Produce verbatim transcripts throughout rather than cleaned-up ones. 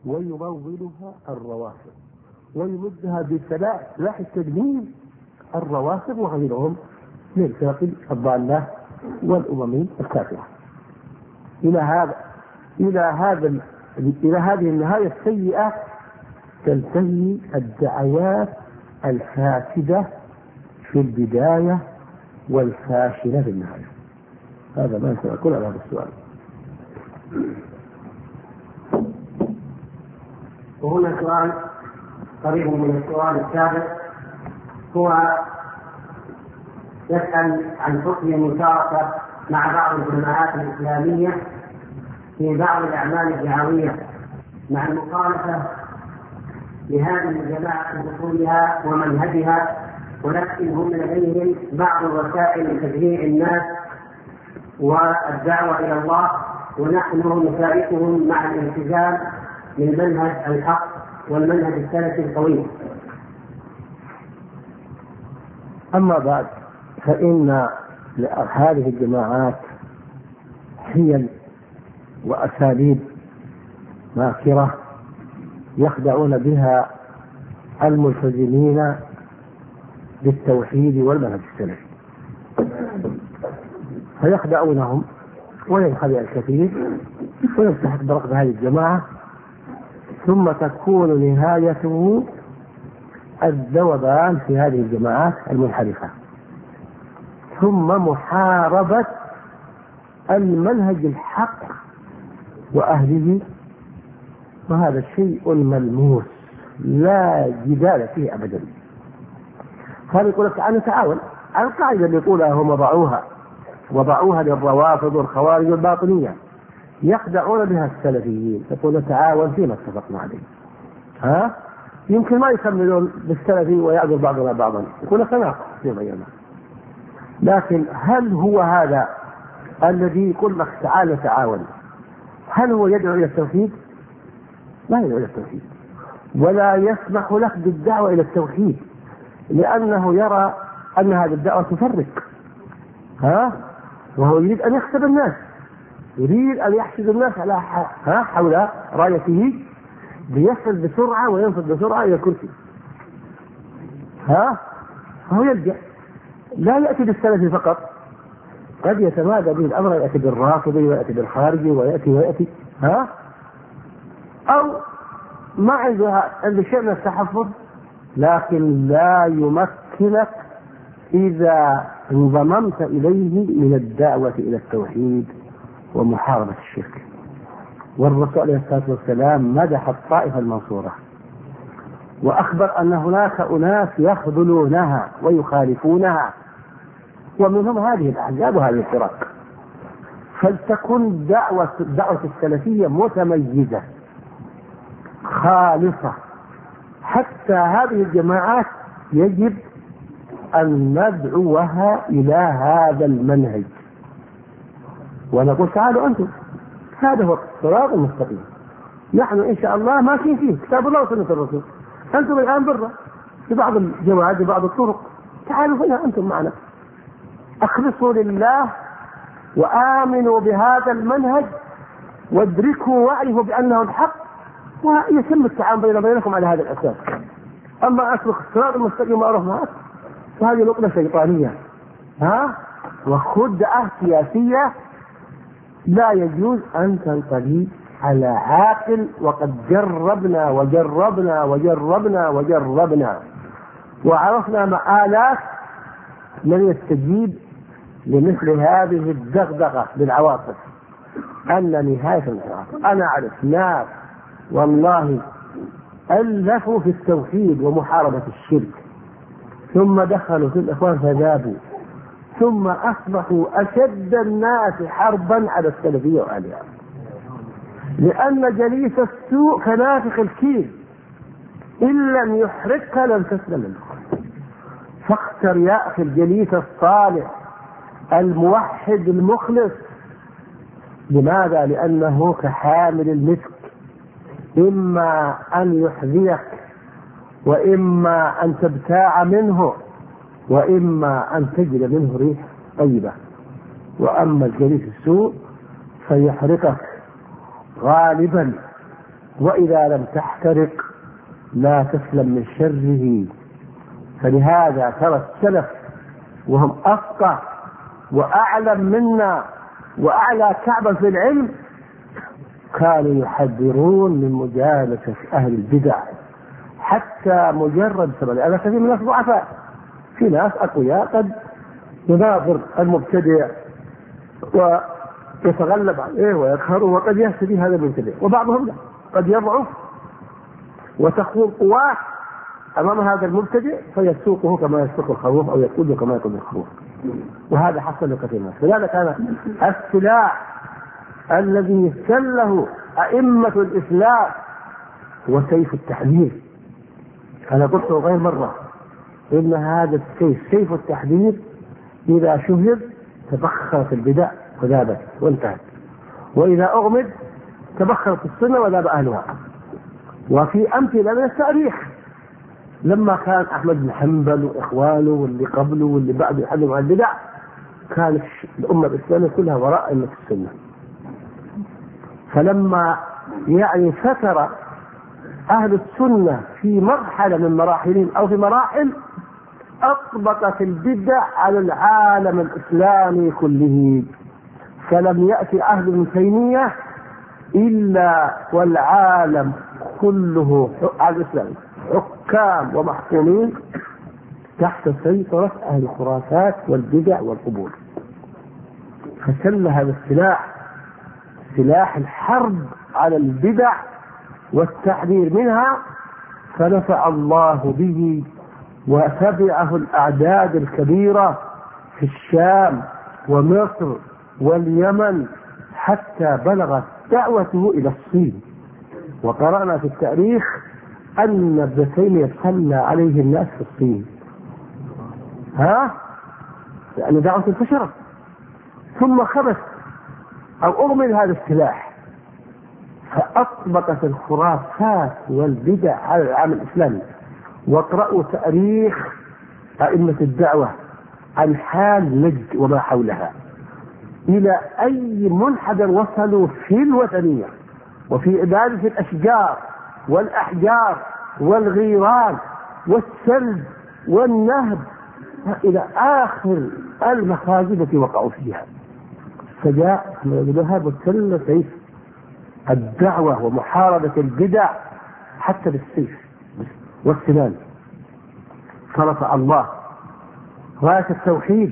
ويمولها الروافض، ويمدها بسلاح التدمير الروافض وغيرهم من الفرق الضالة والأمم الكافرة. إلى هذا إلى هذا إلى هذه النهاية السيئة تنتهي الدعوات الفاسدة في البداية والفاشلة في النهاية. هذا ما سأقول على هذا السؤال. وهنا سؤال قريب من السؤال السابق، هو يسأل عن حكم المشاركة مع بعض الجماعات الإسلامية في بعض الأعمال الدعوية مع المخالفة لهذه الجماعة في أصولها ومنهجها، ولكن هم لديهم بعض الوسائل لتشجيع الناس والدعوة إلى الله، ونحن نشاركهم مع الالتزام بالمنهج الحق والمنهج السلفي القوي. أما بعد، فإن هذه الجماعات حيل وأساليب ماكرة يخدعون بها الملتزمين بالتوحيد والمنهج السلفي، فيخدعونهم وينخدع الكثير ويلتحق برقب هذه الجماعة، ثم تكون نهايته الذوبان في هذه الجماعات المنحرفة، ثم محاربة المنهج الحق وأهله، وهذا شيء ملموس لا جدال فيه أبدا. هذا يقول لك أنا تعاون على القاعدة اللي يقولها هم وضعوها وضعوها للروافض والخوارج والباطنية، يخدعون بها السلفيين، يقول تعاون فيما اتفقنا عليه. ها يمكن ما يكملون بالسلفي ويعذر بعضنا بعضا، يقول تناقض في بيننا. لكن هل هو هذا الذي يقول لك تعالى تعاون، هل هو يدعو إلى التوحيد؟ لا يدعو إلى التوحيد، ولا يسمح لك بالدعوة إلى التوحيد، لأنه يرى أن هذه الدعوة تفرق. ها وهو يريد أن يحسب الناس، يريد أن يحشد الناس على ها حول رايته، ليصل بسرعة وينفذ بسرعة إلى الكرسي. ها فهو يلجأ، لا يأتي بالسلفي فقط، قد يتمادى به الأمر، يأتي بالرافضي ويأتي بالخارجي ويأتي ويأتي ها أو ما عندها عند شيء من التحفظ، لكن لا يمكنك إذا انضممت إليه من الدعوة إلى التوحيد ومحاربة الشرك. والرسول عليه الصلاة والسلام مدح الطائفة المنصورة، وأخبر أن هناك أناس يخذلونها ويخالفونها، ومنهم هذه الأحزاب وهذه الفرق. فلتكن دعوة الدعوة السلفية متميزة خالصة، حتى هذه الجماعات يجب أن ندعوها إلى هذا المنهج، ونقول تعالوا أنتم، هذا هو الصراط المستقيم، نحن إن شاء الله ماشيين فيه كتاب الله وسنة الرسول، أنتم الآن برا في بعض الجماعات ببعض الطرق، تعالوا هنا أنتم معنا، أخلصوا لله وآمنوا بهذا المنهج وادركوا واعرفوا بأنه الحق، ويتم التعامل بين بينكم على هذا الأساس. أما أسلك الصراط المستقيم وأروح معك، فهذه نقطة شيطانية ها وخدعة سياسية لا يجوز أن تنطلي على عاقل، وقد جربنا وجربنا وجربنا وجربنا وعرفنا مآلات من يستجيب لمثل هذه الدغدغة بالعواطف. أن نهاية العواطف، أنا أعرف ناس والله ألفوا في التوحيد ومحاربة الشرك، ثم دخلوا في الإخوان فذابوا، ثم أصبحوا أشد الناس حربا على السلفية وعليها، لأن جليس السوء كنافخ الكيل، إن لم يحرقك لم تسلم منه. فاختر يا أخي الجليس الصالح الموحد المخلص. لماذا؟ لأنه كحامل المسك، إما أن يحذيك وإما أن تبتاع منه وإما أن تجد منه ريح طيبة. وأما الجليس السوء فيحرقك غالبا وإذا لم تحترق لا تسلم من شره. فلهذا ترى السلف وهم أفقه وأعلم منا وأعلى كعبا في العلم كانوا يحذرون من مجالسة أهل البدع، حتى مجرد سبب. لأن كثير من الناس ضعفاء، في ناس أقوياء قد يناظر المبتدع ويتغلب عليه ويقهره وقد يهتدي هذا المبتدع، وبعضهم لا، قد يضعف وتخون قواه أمام هذا المبتدع فيسوقه كما يسوق الخروف أو يقوده كما يقود الخروف. وهذا حصل لكثير من الناس. فلذلك كان السلاح الذي سله أئمة الإسلام هو سيف التحذير. أنا قلت غير مرة إن هذا السيف سيف التحذير إذا شهر تبخرت البدع وذابت وانتهت، وإذا أغمد تبخرت السنة وذاب أهلها. وفي أمثلة من التاريخ لما كان أحمد بن حنبل وإخوانه واللي قبله واللي بعده يحدثوا عن البدع، كانت الأمة الإسلامية كلها وراء أئمة السنة. فلما يعني فتر أهل السنة في مرحلة من مراحلهم أو في مراحل أطبقت البدع على العالم الإسلامي كله، فلم يأتي عهد ابن تيمية إلا والعالم كله على الإسلام حكام ومحكومين تحت سيطرة أهل الخرافات والبدع والقبور. فسل هذا السلاح سلاح الحرب على البدع والتحذير منها، فنفع الله به وتبعه الأعداد الكبيرة في الشام ومصر واليمن حتى بلغت دعوته إلى الصين. وقرأنا في التاريخ أن ابن تيمية صلى عليه الناس في الصين، ها لأن دعوة انتشرت، ثم خبث أو أغمل هذا السلاح فأطبقت الخرافات والبدع على العالم الإسلامي. واقرأوا تاريخ أئمة الدعوة عن حال نجد وما حولها، إلى أي منحدر وصلوا في الوثنية وفي عبادة الأشجار والأحجار والغيران والسلب والنهب إلى آخر المخازن التي وقعوا فيها. فجاء ذهب وسل سيف الدعوة ومحاربة البدع حتى بالسيف والسنان، فرفع الله راية التوحيد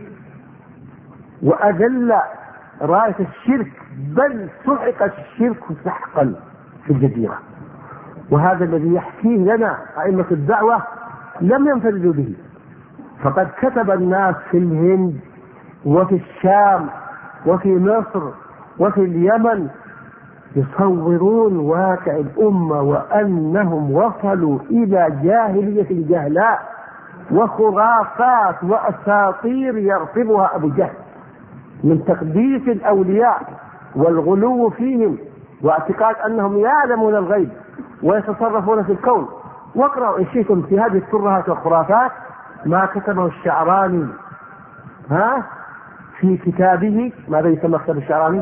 وأذل راية الشرك، بل سحق الشرك سحقا في الجزيرة. وهذا الذي يحكيه لنا أئمة الدعوة لم ينفردوا به، فقد كتب الناس في الهند وفي الشام وفي مصر وفي اليمن يصورون واقع الأمة وأنهم وصلوا إلى جاهلية جهلاء وخرافات وأساطير يرتبها أبو جهل من تقديس الأولياء والغلو فيهم واعتقاد أنهم يعلمون الغيب ويتصرفون في الكون. واقرأوا إن شئتم في هذه الترهات والخرافات ما كتبه الشعراني ها في كتابه، ماذا يسمى كتاب الشعراني؟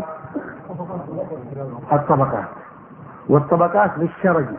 الطبقات، والطبقات للشرجي.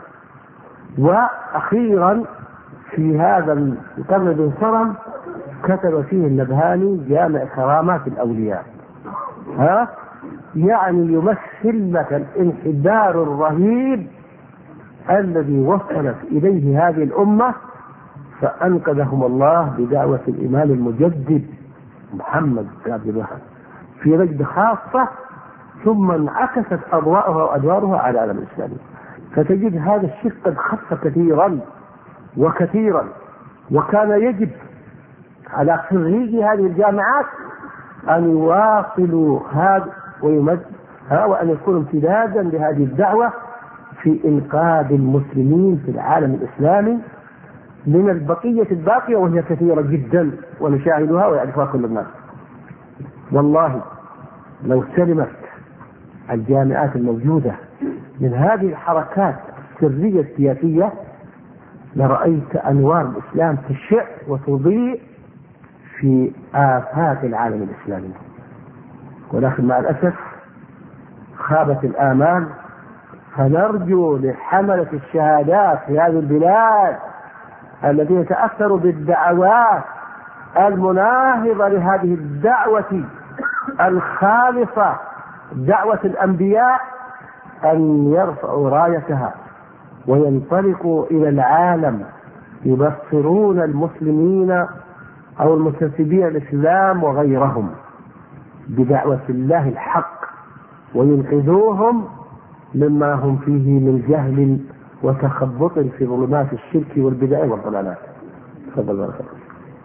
وأخيرا في هذا القرن بن صرم كتب فيه النبهاني جامع كرامات الأولياء، ها يعني يمثل لك الانحدار الرهيب الذي وصلت إليه هذه الأمة، فأنقذهم الله بدعوة الإمام المجدد محمد بن عبد الوهاب في نجد خاصة، ثم انعكست أضواءها وأدوارها على العالم الإسلامي. فتجد هذا الشرك قد خف كثيرا وكثيرا، وكان يجب على خريجي هذه الجامعات أن يواصلوا هذا ويمد وأن يكونوا امتدادا لهذه الدعوة في إنقاذ المسلمين في العالم الإسلامي من البقية الباقية، وهي كثيرة جدا ونشاهدها ويعرفها كل الناس. والله لو سلمت الجامعات الموجودة من هذه الحركات السرية السياسية لرأيت أنوار الإسلام تشع وتضيء في آفاق العالم الإسلامي. ولكن مع الأسف خابت الآمال، فنرجو لحملة الشهادات في هذه البلاد الذين تأثروا بالدعوات المناهضة لهذه الدعوة الخالصة دعوة الأنبياء أن يرفعوا رايتها وينطلقوا إلى العالم يبصرون المسلمين أو المنتسبين الإسلام وغيرهم بدعوة الله الحق وينقذوهم مما هم فيه من جهل وتخبط في ظلمات الشرك والبدع والضلالات. تفضل بارك الله.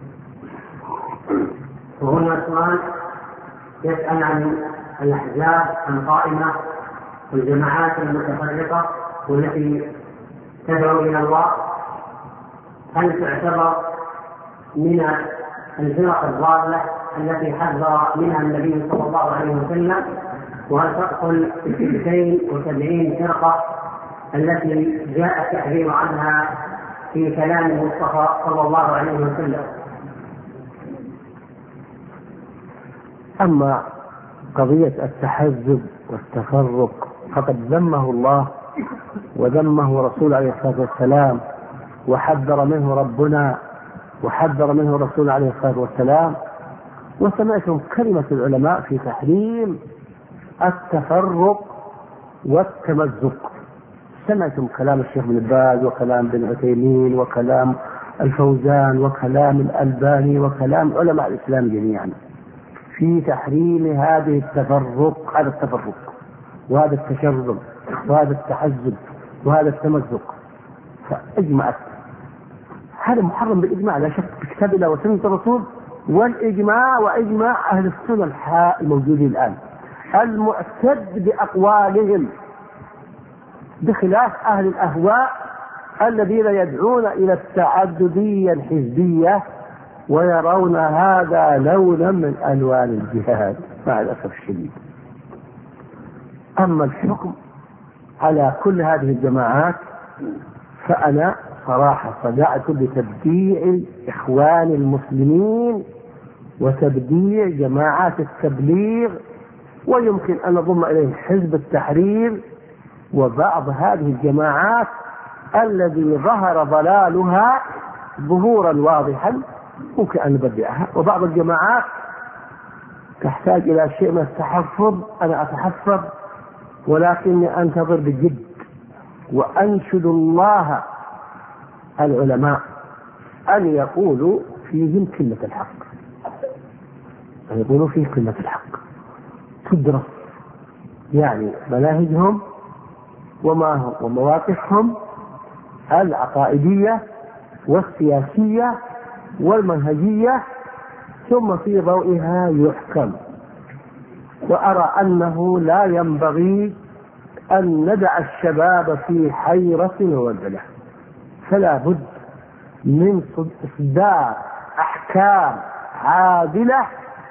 وهنا سؤال يسأل عن الأحزاب القائمة والجماعات المتفرقة والتي تدعو إلى الله، هل تعتبر من الفرق الضالة التي حذر منها النبي صلى الله عليه وسلم؟ وهل تدخل في اثنتين وسبعين فرقة التي جاء التحذير عنها في كلام المصطفى صلى الله عليه وسلم؟ أما قضية التحزب والتفرق فقد ذمه الله وذمه رسول عليه الصلاة والسلام وحذر منه ربنا وحذر منه رسول عليه الصلاة والسلام. وسمعتم كلمة العلماء في تحريم التفرق والتمزق، سمعتم كلام الشيخ بن باز وكلام بن عثيمين وكلام الفوزان وكلام الألباني وكلام علماء الإسلام جميعا في تحريم هذه التفرق هذا التفرق وهذا التشرذم وهذا التحزب وهذا التمزق. فأجمعت هذا محرم بالإجماع لا شك بكتاب الله وسنة الرسول والإجماع وإجماع أهل السنة الموجودين الآن المعتد بأقوالهم، بخلاف أهل الأهواء الذين يدعون إلى التعددية الحزبية ويرون هذا لونا من ألوان الجهاد مع الأسف الشديد. أما الحكم على كل هذه الجماعات فأنا صراحة صدعت بتبديع إخوان المسلمين وتبديع جماعات التبليغ، ويمكن أن نضم إليه حزب التحرير وبعض هذه الجماعات الذي ظهر ضلالها ظهورا واضحا ممكن أن نبدعها، وبعض الجماعات تحتاج إلى شيء من التحفظ. أنا أتحفظ ولكني أنتظر بجد وأنشد الله العلماء أن يقولوا فيهم كلمة الحق، أن يقولوا فيه كلمة الحق تدرس يعني مناهجهم وما هم ومواقفهم العقائدية والسياسية والمنهجية ثم في ضوئها يحكم. وأرى أنه لا ينبغي أن ندع الشباب في حيرة ووجلة، فلا بد من إصدار أحكام عادلة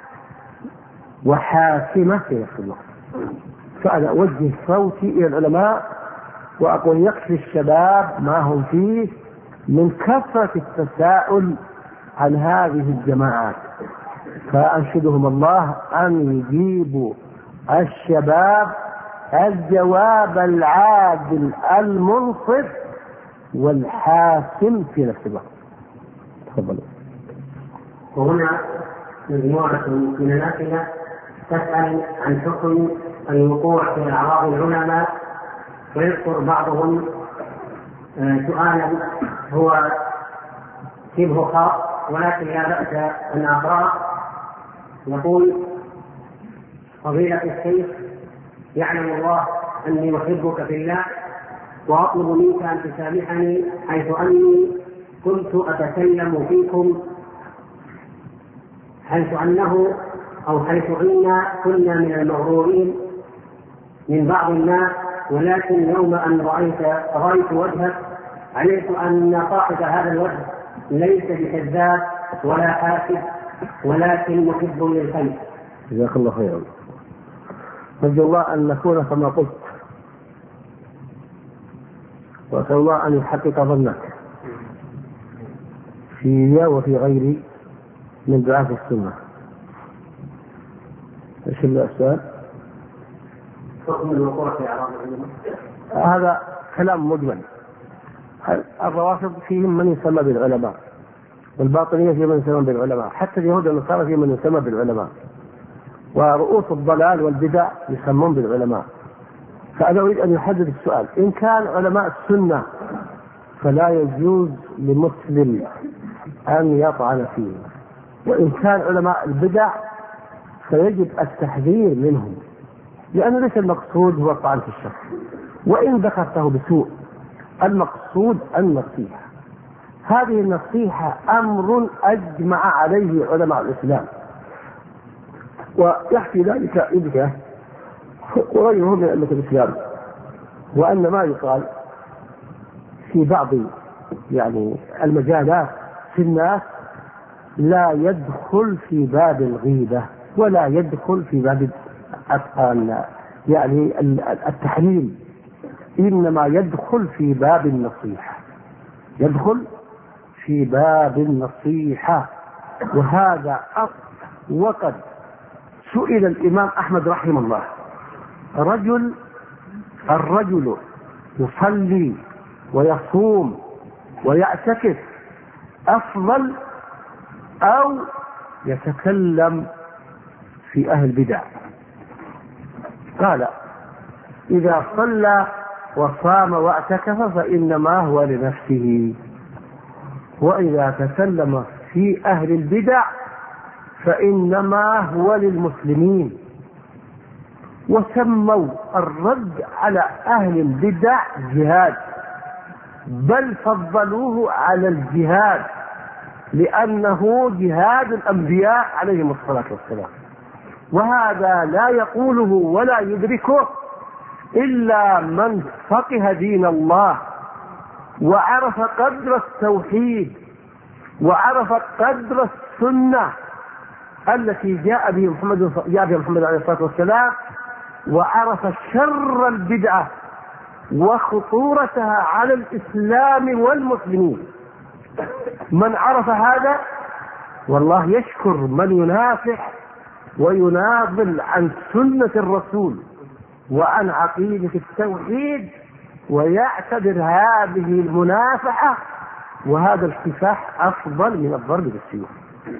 وحاكمة في نفس الوقت. فأنا أوجه صوتي إلى العلماء وأقول يكفي الشباب ما هم فيه من كثرة التساؤل عن هذه الجماعات، فأنشدهم الله أن يجيبوا الشباب الجواب العادل المنصف والحاسم في نفس الوقت. تفضلوا. وهنا مجموعة من الأسئلة تسأل عن حكم الوقوع في أعراض العلماء، ويذكر بعضهم سؤالا هو شبه خاص ولكن لا بأس أن أقرأ. يقول: فضيلة الشيخ، يعلم الله أني أحبك في الله وأطلب منك أن تسامحني حيث أني كنت أتكلم فيكم حيث أنه أو حيث أننا كنا من المغرورين من بعض الناس، ولكن يوم أن رأيت رأيت وجهك علمت أن صاحب هذا الوجه ليس بكذاب ولا حاسد ولكن محب للخير. جزاك الله خيرا. نرجو الله أن نكون كما قلت، وأسأل الله أن يحقق ظنك في وفي غيري من دعاة السنة. ايش السؤال؟ حكم الوقوع في أعراض العلماء. هذا كلام مجمل. الروافض فيهم من يسمى بالعلماء، والباطنية فيهم من يسمى بالعلماء، حتى اليهود والنصارى فيهم من يسمى بالعلماء، ورؤوس الضلال والبدع يسمون بالعلماء. فأنا أريد أن يحدد السؤال: إن كان علماء السنة فلا يجوز لمسلم أن يطعن فيه، وإن كان علماء البدع فيجب التحذير منهم، لأنه ليس المقصود هو الطعن في الشخص وإن ذكرته بسوء، المقصود النصيحة. هذه النصيحة أمر أجمع عليه علماء الإسلام، ويحكي ذلك ابنه وغيره من أئمة الإسلام، وأن ما يقال في بعض يعني المجالات في الناس لا يدخل في باب الغيبة ولا يدخل في باب يعني التحليل، إنما يدخل في باب النصيحة، يدخل في باب النصيحة. وهذا أصل. وقد سئل الإمام أحمد رحمه الله: رجل الرجل يصلي ويصوم ويعتكف أفضل أو يتكلم في أهل البدع؟ قال: إذا صلى وصام واعتكف فإنما هو لنفسه، وإذا تكلم في أهل البدع فإنما هو للمسلمين. وسموا الرد على أهل البدع جهاد، بل فضلوه على الجهاد لأنه جهاد الأنبياء عليهم الصلاة والسلام. وهذا لا يقوله ولا يدركه إلا من فقه دين الله وعرف قدر التوحيد وعرف قدر السنة التي جاء به محمد جاء به محمد عليه الصلاة والسلام، وعرف شر البدعة وخطورتها على الإسلام والمسلمين. من عرف هذا والله يشكر من ينافح ويناضل عن سنة الرسول وعن عقيدة التوحيد، ويعتبر هذه المنافحة وهذا الكفاح أفضل من الضرب بالسيوف.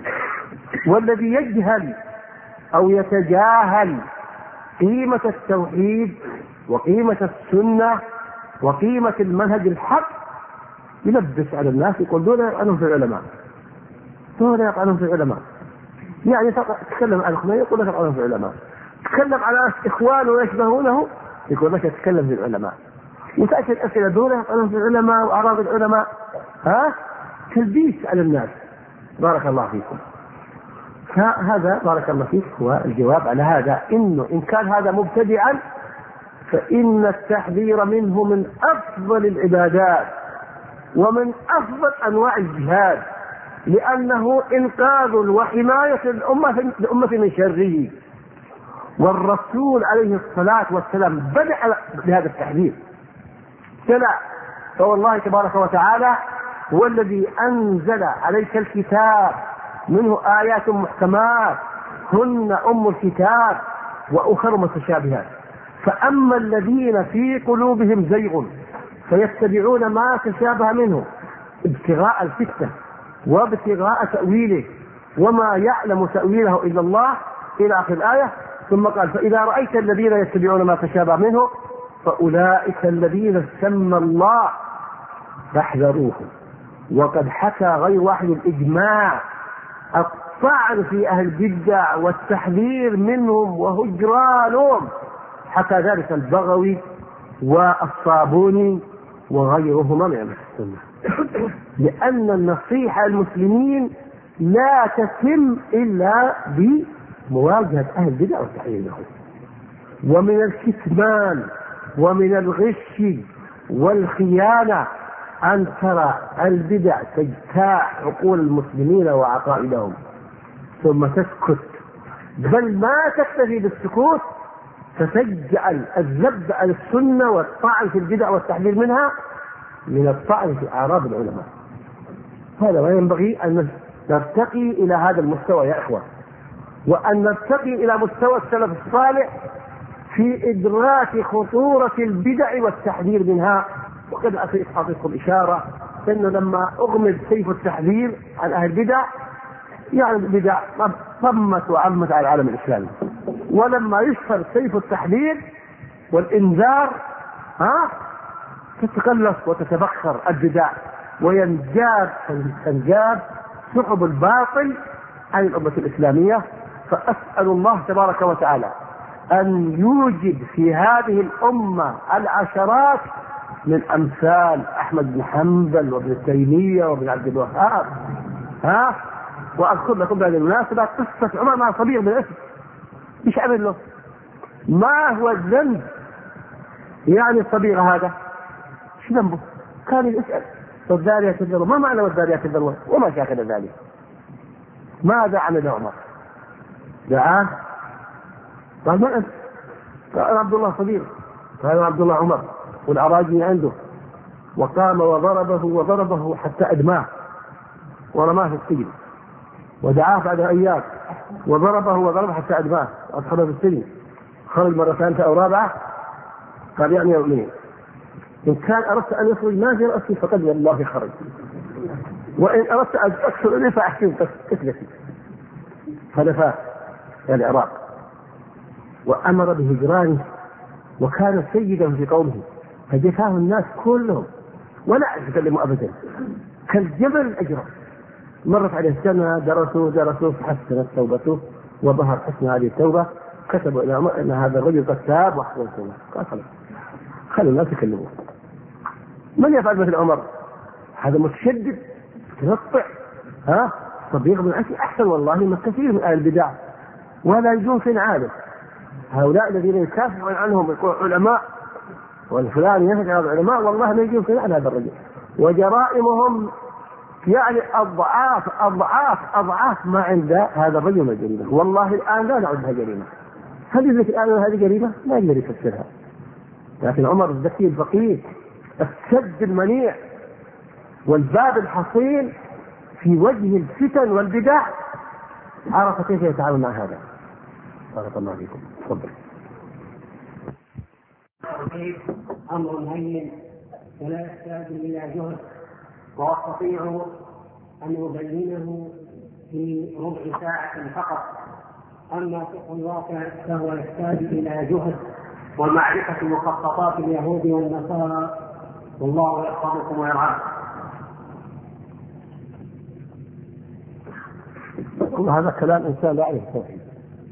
والذي يجهل أو يتجاهل قيمة التوحيد وقيمة السنة وقيمة المنهج الحق يلبس على الناس، يقول دون يقعنون في العلماء، دون يقعنون في العلماء. يعني تتكلم عن الخميني يقول لك يقعنون في العلماء، تتكلم على إخوانه ويشبهونه يقول لك تتكلم في العلماء، وتأتي الأسئلة دون يقعنون في العلماء وأعراض العلماء، ها تلبيس على الناس. بارك الله فيكم. فهذا بارك الله فيك هو الجواب على هذا، إنه إن كان هذا مبتدعا فإن التحذير منه من أفضل العبادات ومن أفضل أنواع الجهاد، لأنه إنقاذ وحماية الأمة الأمة من شره. والرسول عليه الصلاة والسلام بدأ بهذا التحذير، سلع فوالله تبارك وتعالى هو الذي أنزل عليك الكتاب منه آيات محكمات هن أم الكتاب وأخر متشابهات، فأما الذين في قلوبهم زيغ فيتبعون ما تشابه منه ابتغاء الفتنة وابتغاء تأويله وما يعلم تأويله إلا الله إلى آخر الآية. ثم قال: فإذا رأيت الذين يتبعون ما تشابه منه فأولئك الذين سمى الله فاحذروهم. وقد حكى غير واحد الإجماع الطعن في أهل البدع والتحذير منهم وهجرانهم، حكى ذلك البغوي والصابوني وغيرهما من السنة. لأن النصيحة المسلمين لا تتم إلا بمواجهة أهل البدع والتحذير لهم. ومن الكتمان ومن الغش والخيانة أن ترى البدع تجتاح عقول المسلمين وعقائدهم ثم تسكت، بل ما تكتفي بالسكوت فتجعل الذب على السنة والطعن في البدع والتحذير منها من الطعن في أعراض العلماء. هذا ما ينبغي أن نرتقي إلى هذا المستوى يا إخوة، وأن نرتقي إلى مستوى السلف الصالح في إدراك خطورة البدع والتحذير منها. وقد أعطيكم إشارة أنه لما أغمد سيف التحذير عن أهل البدع، يعني البدع طمت وعمت على العالم الإسلامي، ولما يشهر سيف التحذير والإنذار ها تتكلف وتتبخر البدع وينجاب تنجاب سحب الباطل عن الأمة الإسلامية. فأسأل الله تبارك وتعالى أن يوجد في هذه الأمة العشرات من أمثال أحمد بن حنبل وابن تيمية وابن عبد الوهاب. ها وأذكر لكم بهذه المناسبة قصة عمر مع صبيغ بن أسد. إيش عمل له؟ ما هو الذنب يعني الصبيغ هذا؟ شو ذنبه؟ كان يسأل والذاريات الذروة، ما معنى والذاريات الذروة؟ وما شاكل ذلك. ماذا عمل عمر؟ دعاه قال ما أنت؟ قال عبد الله صبيغ. قال عبد الله عمر والأراجي عنده، وقام وضربه وضربه حتى أدماه ورماه في السجن، ودعاه بعد أيام وضربه وضربه حتى أدماه وأدخله في السجن. خرج مرة ثالثة أو رابعة قال يعني يا أمين إن كان أردت أن يخرج ما في رأسي فقد والله خرج، وإن أردت أن أكثر إليه فأحكم قتلتي. فلفاه إلى العراق وأمر بهجرانه، وكان سيدا في قومه فجفاه الناس كلهم ولا يتكلموا أبدا كالجبل الأجرم. مرت عليه السنة درسوا درسوا فحسنت توبته وظهر حسن هذه التوبة. كتبوا إلى عمر أن هذا الرجل قد تاب وحسن التوبة. قال خلاص خلوا الناس يكلموا. من يفعل مثل عمر؟ هذا متشدد تنطع. ها صبيغ بن عسي أحسن والله من كثير من أهل البدع ولا يجون في عالم. هؤلاء الذين يكافحون عنهم علماء والفلان يهجع على العلماء والله ما يجون في عن هذا الرجل، وجرائمهم يعني أضعاف أضعاف أضعاف ما عند هذا الرجل من الجريمة. والله الآن لا نعدها جريمة. هل يدرك الآن هذه جريمة؟ لا يقدر يفسرها. لكن عمر الذكي الفقيه السد المنيع والباب الحصين في وجه الفتن والبدع عرف كيف يتعامل مع هذا. بارك الله فيكم. تفضل. أمر هين ولا يحتاج إلى جهد، وأستطيع أن أبينه في ربع ساعة فقط. أما فقه الواقع فهو يحتاج إلى جهد ومعرفة مخططات اليهود والنصارى، والله يحفظكم ويرعاكم. هذا كلام إنسان لا يعرف التوحيد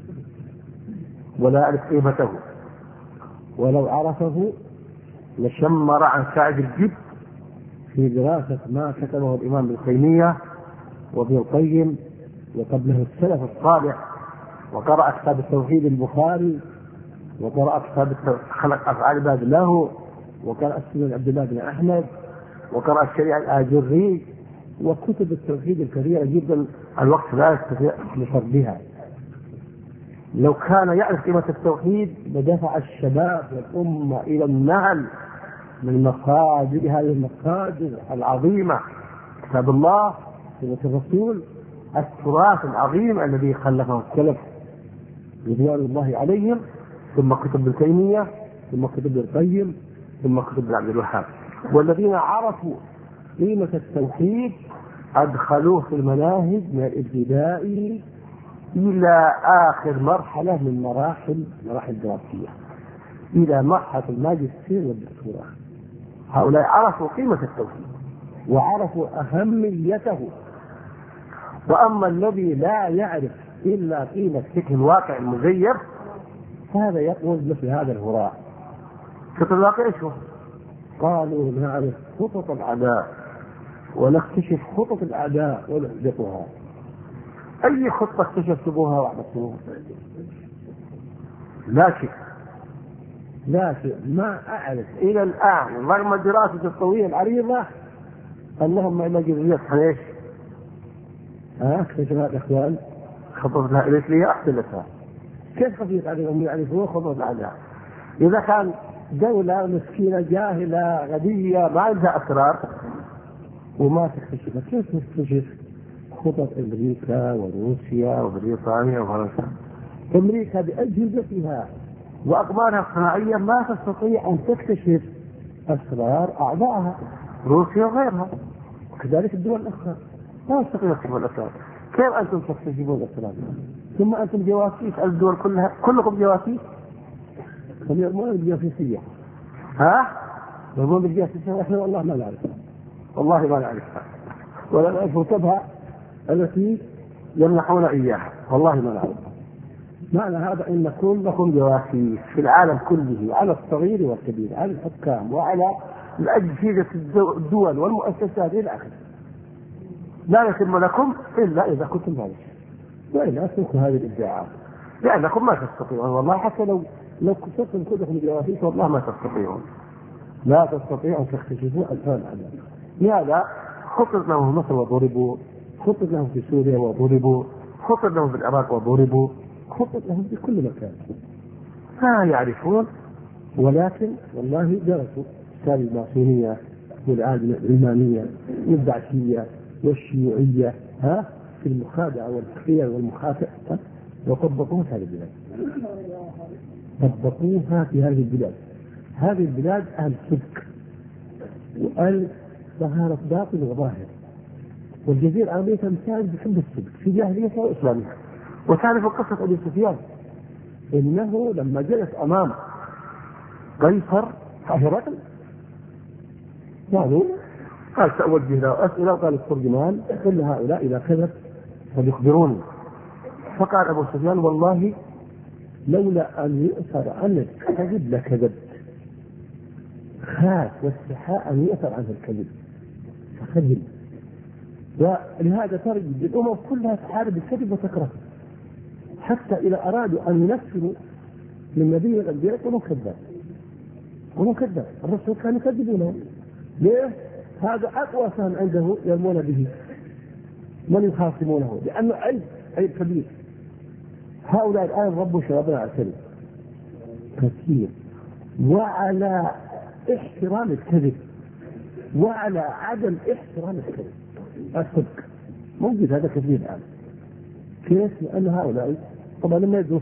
ولا يعرف قيمته، ولو عرفه لشمر عن ساعد الجد في دراسة ما كتبه الإمام ابن تيمية وابن القيم وقبله السلف الصالح، وقرأ كتاب التوحيد البخاري، وقرأ كتاب خلق أفعال عباد الله، وقرأ السنن عبد الله بن أحمد، وقرأ الشريعة الآجري، وكتب التوحيد الكثيرة جدا الوقت لا يستطيع لفردها. لو كان يعرف قيمة التوحيد لدفع الشباب والأمة إلى النهل من مصادر هذه المصادر العظيمة، كتاب الله، سنة الرسول، التراث العظيم الذي خلفه السلف رضوان الله عليهم، ثم كتب ابن تيمية، ثم كتب ابن القيم، ثم كتب ابن عبد الوهاب. والذين عرفوا قيمة التوحيد أدخلوه في المناهج من الابتداء إلى آخر مرحلة من مراحل مراحل الدراسية إلى مرحلة الماجستير والدكتوراه. هؤلاء عرفوا قيمة التوحيد وعرفوا أهميته. وأما الذي لا يعرف إلا قيمة فقه الواقع المزيف هذا يقول مثل هذا الهراء. فقه الواقع إيش هو؟ قالوا نعرف خطط الأعداء ونكتشف خطط الأعداء ونحدثها. أي خطة اكتشفتموها وعرفتموها؟ لا شيء لا شيء ما أعرف إلى الآن رغم دراسة الطويلة العريضة أنهم ما جزئيات حنيش ها اكتشفها الإخوان خطط الإسلامية أحسنتها. كيف خفيف عليهم يعرفون خطط الأعداء؟ إذا كان دولة مسكينة جاهلة غبية ما عندها أسرار وما تكتشفها، كيف تكتشف خطط أمريكا وروسيا وبريطانيا وفرنسا؟ أمريكا بأجهزتها وأقمارها الصناعية ما تستطيع أن تكتشف أسرار أعدائها روسيا وغيرها، وكذلك الدول الأخرى لا تستطيع تكتشف الأسرار. كيف أنتم تكتشفون الأسرار؟ ثم أنتم جواسيس، الدول كلها كلكم جواسيس. هم يؤمنون بالجاسوسية، ها؟ يؤمنون بالجاسوسية، إحنا والله ما نعرفها، والله ما نعرفها، ولا نعرف رتبها التي يمنحون إياها، والله ما نعرفها. معنى هذا أن كلكم جواسيس في العالم كله، على الصغير والكبير، على الحكام وعلى الأجهزة الدول والمؤسسات إلى آخره. لا يتم لكم إلا إذا كنتم ذلك، وإلا أتركوا هذه الادعاءات لأنكم ما تستطيعون، والله حتى لو لو كنتم كلكم جواسيس والله ما تستطيعون، لا تستطيعوا أن تكتشفوا أسرار العالم. لهذا خطط لهم مصر وضربوا، خطط لهم في سوريا وضربوا، خطط لهم في العراق وضربوا، خطط لهم في كل مكان، لا يعرفون. ولكن والله درسوا كتاب الماسونية والعلمانية والداعشية والشيوعية ها في المخادعة والخير والمخاطئة، وطبقوها في هذه البلاد، طبقوها في هذه البلاد. هذه البلاد أهل صدق وأهل طهارة باطن وظاهر، والجزيرة العربية تمتاز بحب الصدق في جاهليتها وإسلامها. وتعرف قصة أبي سفيان إنه لما جلس أمام قيصر هرقل يعني قال سأوجه له أسئلة، وقال الترجمان كل هؤلاء إذا كذب فليخبروني. فقال أبو سفيان والله لولا أن يؤثر عن الكذب لكذبت، خاف واستحاء أن يؤثر عنه الكذب فكذب. ولهذا تجد الأمم كلها تحارب الكذب وتكرهه، حتى إذا أرادوا أن ينفروا من نبي الأنبياء يقولون كذاب، يقولون كذاب، الرسول كان يكذبونه. ليه؟ هذا أقوى سهم عنده يرمون به من يخاصمونه، لأنه عيب عيب كبير. هؤلاء الآن ربوا شبابنا على الكذب كثير، وعلى احترام الكذب، وعلى عدم احترام الكذب. الصدق موجود هذا كثير الآن. كيف؟ لأن هؤلاء طبعا لما يدرس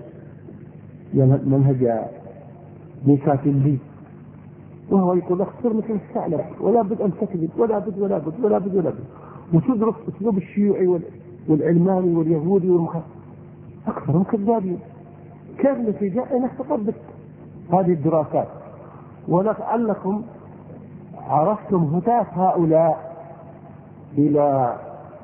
منهج ميكافيلي وهو يقول اخسر مثل الثعلب ولا بد أن تكذب ولا بد ولا بد ولا بد ولا بد، وتدرس أسلوب الشيوعي والعلماني واليهودي والمخالف، أكثرهم كذابين. كيف النتيجة؟ أنك تطبق هذه الدراسات، ولعلكم عرفتم هتاف هؤلاء إلى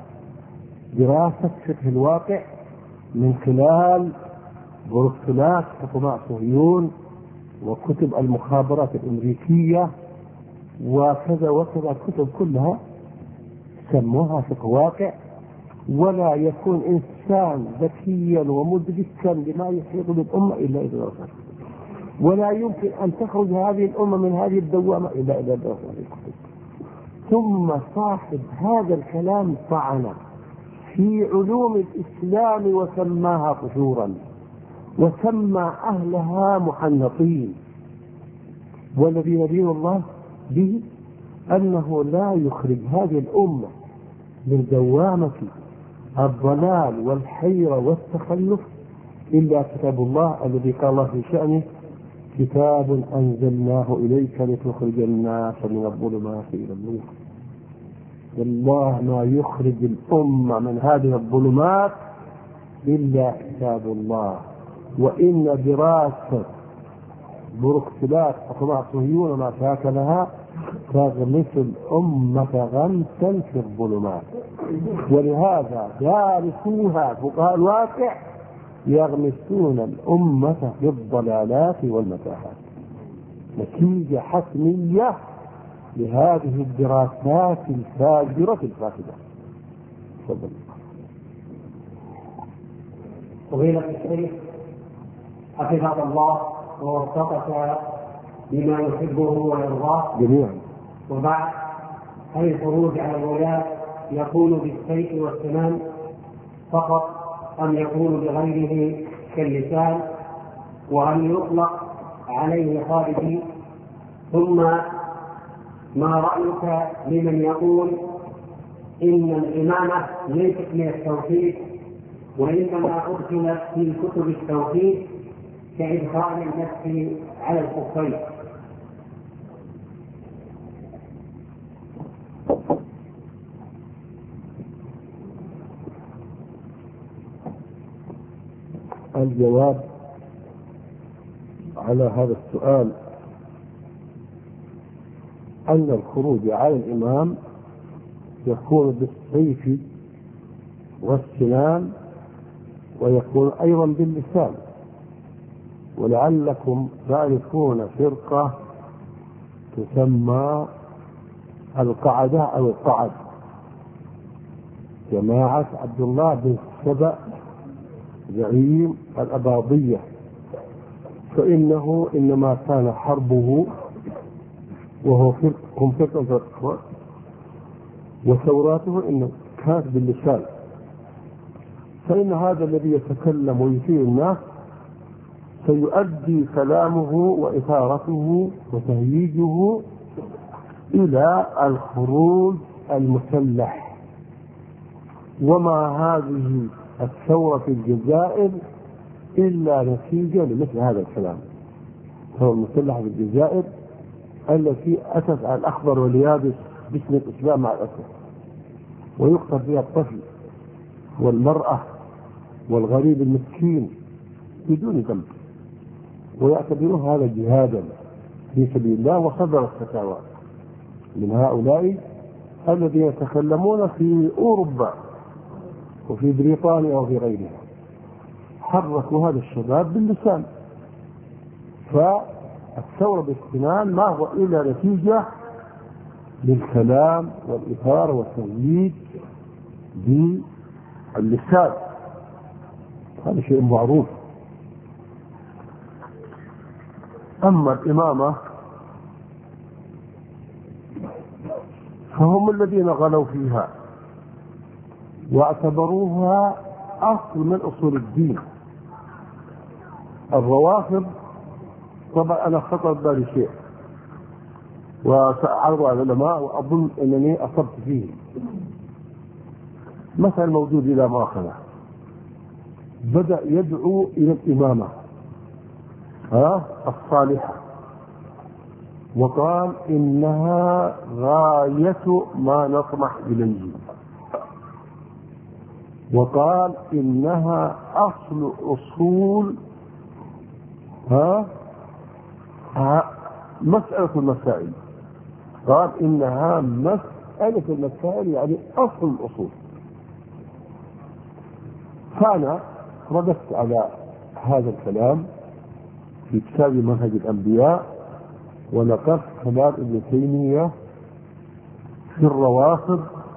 دراسة فقه الواقع من خلال بروسلات حكماء صهيون وكتب المخابرات الأمريكية وكذا وكذا، كتب كلها سموها فقه واقع. ولا يكون إنسان ذكيا ومدركا لما يحيط بالأمة إلا إذا درسها، ولا يمكن أن تخرج هذه الأمة من هذه الدوامة إلا إذا درسها هذه الكتب. ثم صاحب هذا الكلام طعن في علوم الإسلام وسماها قشورا، وسمى أهلها محنطين. والذي يدين الله به أنه لا يخرج هذه الأمة من دوامة الضلال والحيرة والتخلف إلا كتاب الله الذي قال الله في شأنه كتاب أنزلناه إليك لتخرج الناس من الظلمات إلى النور. والله ما يخرج الأمة من هذه الظلمات إلا كتاب الله. وإن دراسة بروكسلات حكماء صهيون وما شاكلها تغمس الأمة غمسا في الظلمات، ولهذا دارسوها فقهاء الواقع يغمسون الأمة في الضلالات والمتاهات، نتيجة حتمية لهذه الدراسات الفاجرة الفاسدة. تفضل. فضيلة الشيخ حفظك الله ووفقك بما يحبه ويرضاه جميعا. وبعد، هل الخروج على الولاة يكون بالسيف والسنان فقط أم يكون بغيره كاللسان؟ وهل يطلق عليه خارجي؟ ثم ما رأيك لمن يقول إن الإمامة ليست من التوحيد وإنما أدخلت في كتب التوحيد كإدخال المسح على الخفين. الجواب على هذا السؤال أن الخروج على الإمام يكون بالسيف والسنان ويكون أيضا باللسان. ولعلكم تعرفون فرقة تسمى القعدة أو القعد، جماعة عبد الله بن سبأ زعيم الأباضية، فإنه إنما كان حربه وهو فرقة فرقة وثوراته إنه كانت باللسان. فإن هذا الذي يتكلم ويثير الناس سيؤدي كلامه وإثارته وتهييجه إلى الخروج المسلح. وما هذه الثورة في الجزائر إلا نتيجة لمثل هذا الكلام. الثورة المسلحة في الجزائر التي أتت على الأخضر واليابس باسم الإسلام مع الأسف، ويقتل فيها الطفل والمرأة والغريب المسكين بدون ذنب، ويعتبرون هذا جهادا في سبيل الله. وصدرت فتاوى من هؤلاء الذين يتكلمون في أوروبا وفي بريطانيا وفي غيرها، حركوا هذا الشباب باللسان. فالثورة بالسنان ما هو إلا نتيجة للكلام والإثارة والتهييج باللسان، هذا شيء معروف. أما الإمامة فهم الذين غلوا فيها واعتبروها أصل من أصول الدين. الروافض طبعا أنا خطر بالي شيء وسأعرض على العلماء وأظن أنني أصبت فيه. مثل موجود إلى مؤاخذة بدأ يدعو إلى الإمامة ها الصالحة، وقال إنها غاية ما نطمح إليه، وقال إنها أصل أصول ها مسألة المسائل، قال إنها مسألة المسائل يعني أصل الأصول. فأنا رددت على هذا الكلام في كتاب منهج الأنبياء، ونقلت كلام ابن تيمية في الروافض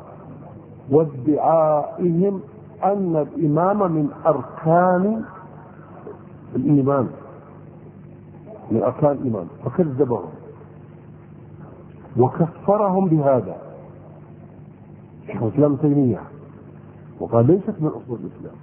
وادعائهم أن الإمامة من أركان الإيمان، من أركان الإيمان، فكذبهم وكفرهم بهذا شيخ الإسلام ابن تيمية، وقال ليست من أصول الإسلام.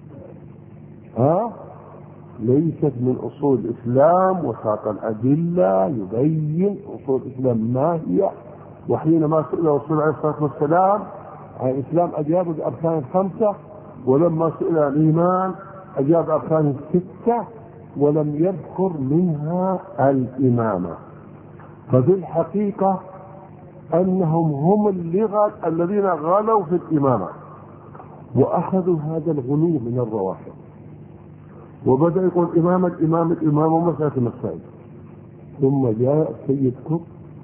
ها ليست من أصول الإسلام، وساق الأدلة يبين أصول الإسلام ما هي. وحينما سئل الرسول عليه الصلاة والسلام عن الإسلام أجاب بأركان الخمسة، ولما سئل عن الإيمان أجاب بأركان الستة، ولم يذكر منها الإمامة. ففي الحقيقة أنهم هم اللغة الذين غلوا في الإمامة وأخذوا هذا الغلو من الروافض، وبدأ يقول إمام الإمام الإمام ومسألة المسائل. ثم جاء سيد كتب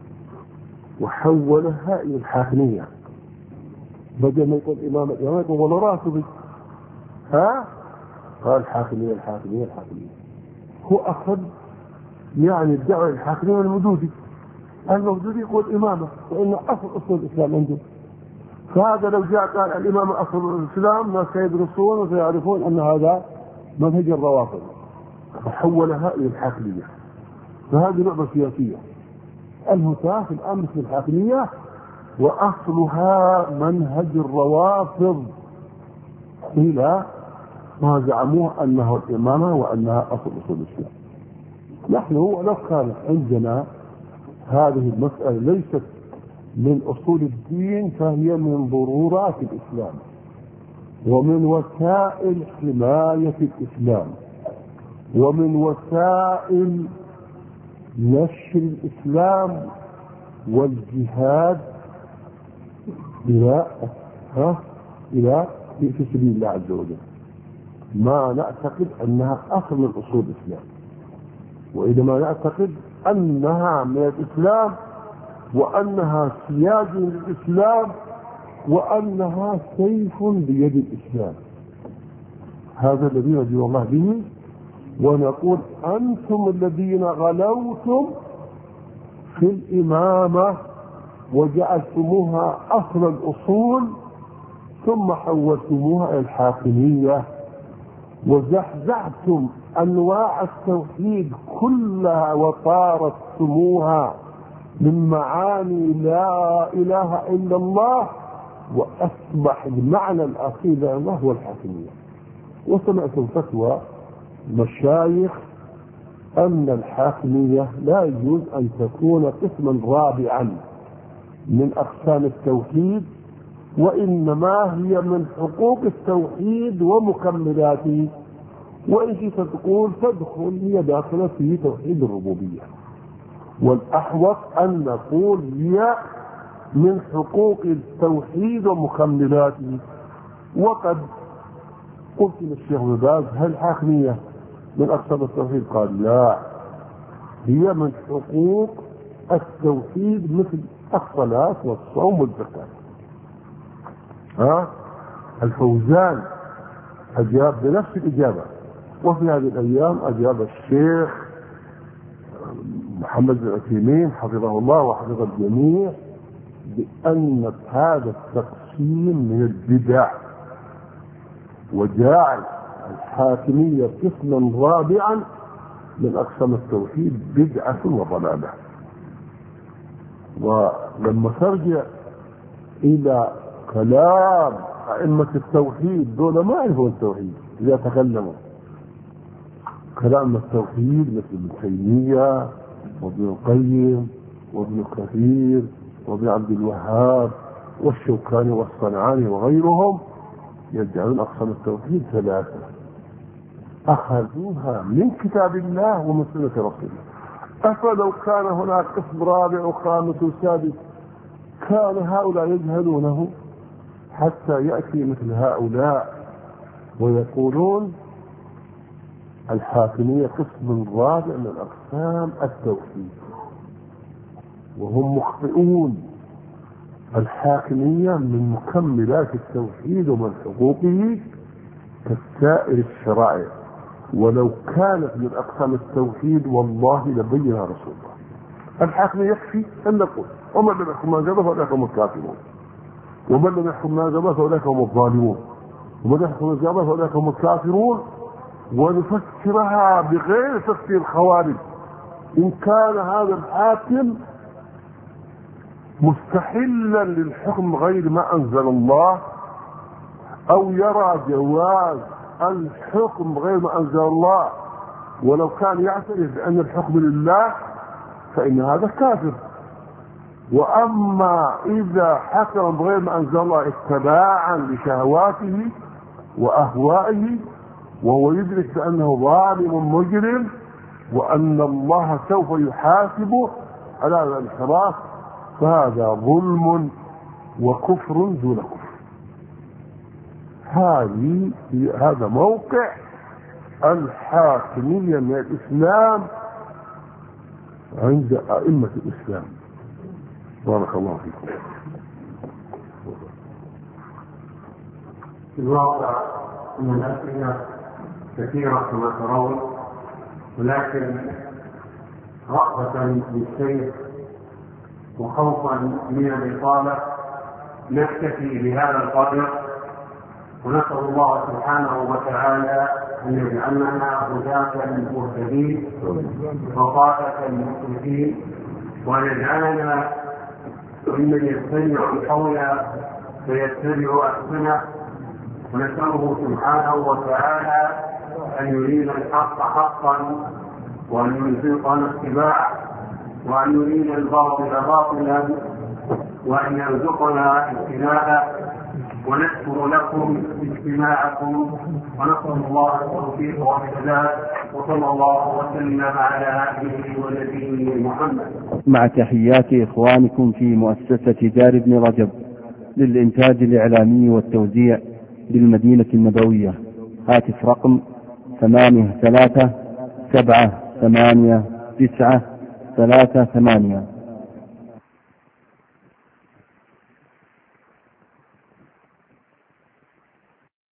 وحولها إلى الحاكمية، بدل ما يقول إمام الإمام يقول ولا راتبي ها قال الحاكمية الحاكمية الحاكمية. هو أخذ يعني الدعوة الحاكمية الموجودة، الموجودة يقول إمامة، وإن أصل أصول الإسلام عنده. فهذا لو جاء قال الإمام أصل الإسلام ما سيدرسون وسيعرفون أن هذا منهج الروافض، وحولها إلى الحاكمية. فهذه لعبة سياسية. المتاح الآن مثل الحاكمية، وأصلها منهج الروافض إلى ما زعموه أنه الإمامة وأنها أصل أصول الإسلام. نحن ولو كانت عندنا هذه المسألة ليست من أصول الدين، فهي من ضرورات الإسلام ومن وسائل حماية الإسلام، ومن وسائل نشر الإسلام والجهاد إلى ها إلى في سبيل الله عز وجل، ما نعتقد أنها أصل من أصول الإسلام، وإذا ما نعتقد أنها من الإسلام وأنها سياج للإسلام وأنها سيف بيد الإسلام. هذا الذي ندعو الله به، ونقول أنتم الذين غلوتم في الإمامة وجعلتموها أصل الأصول ثم حولتموها إلى الحاكمية، وزحزحتم أنواع التوحيد كلها وطارتموها من معاني لا إله إلا الله، وأصبح المعنى الأصيل لله هو الحاكمية. وسمعتم فتوى مشايخ أن الحاكمية لا يجوز أن تكون قسما رابعا من أقسام التوحيد، وإنما هي من حقوق التوحيد ومكملاته، وإن شئت تقول تدخل هي داخلة في توحيد الربوبية، والأحوط أن نقول هي من حقوق التوحيد ومكملاته. وقد قلت للشيخ ابن باز هل الحاكمية من أقسام التوحيد؟ قال لا، هي من حقوق التوحيد مثل الصلاة والصوم والزكاة. ها الفوزان أجاب بنفس الإجابة، وفي هذه الأيام أجاب الشيخ محمد بن عثيمين حفظه الله وحفظ الجميع بأن هذا التقسيم من البدع، وجعل الحاكمية قسما رابعا من أقسام التوحيد بدعة وضلالة. ولما ترجع إلى كلام أئمة التوحيد دول ما يعرفون التوحيد إذا تكلموا، كلام التوحيد مثل ابن تيمية وابن القيم وابن كثير وابن عبد الوهاب والشوكاني والصنعاني وغيرهم يجعلون أقسام التوحيد ثلاثة أخذوها من كتاب الله ومن سنة رسوله. أفلو كان هناك قسم رابع وخامس وسادس كان هؤلاء يجهلونه حتى يأتي مثل هؤلاء ويقولون الحاكمية قسم رابع من أقسام التوحيد، وهم مخطئون. الحاكمية من مكملات التوحيد ومن حقوقه كسائر الشرائع، ولو كانت من أقسام التوحيد والله لبينها رسول الله. الحاكمية يكفي أن نقول ومن لم يحكم ما جبه فأولئك هم الكافرون، ومن لم يحكم ما جبه فأولئك هم الظالمون، ومن لم يحكم ما جبه فأولئك هم الكافرون. ونفسرها بغير تفسير الخوارج، إن كان هذا الحاكم مستحلا للحكم غير ما أنزل الله أو يرى جواز الحكم غير ما أنزل الله ولو كان يعترف بأن الحكم لله فإن هذا كافر. وأما إذا حكم بغير ما أنزل الله اتباعا لشهواته وأهوائه وهو يدرك بأنه ظالم مجرم وأن الله سوف يحاسبه على هذا الانحراف، فهذا ظلم وكفر دون كفر. هذه هذا موقع الحاكمية من الإسلام عند أئمة الإسلام. بارك الله فيكم. في الواقع أن الأسئلة كثيرة كما ترون، ولكن رغبة بالسير وخوفا من الإطالة نكتفي بهذا القدر، ونسأل الله سبحانه وتعالى أن يجعلنا هداة مهتدين وقادة مصلحين، وأن يجعلنا ممن يستمع القول فيتبع أحسنه، ونسأله سبحانه وتعالى أن يرينا الحق حقا وأن يرزقنا اتباعه، وأن يرينا الباطل باطلا وأن يرزقنا اجتنابه. ونشكر لكم اجتماعكم ونسأل الله التوفيق والسداد، وصلى الله وسلم على عبده ونبيه محمد. مع تحيات إخوانكم في مؤسسة دار ابن رجب للإنتاج الإعلامي والتوزيع بالمدينة النبوية. هاتف رقم ثمانية ثلاثة سبعة ثمانية تسعة ثلاثة ثمانية.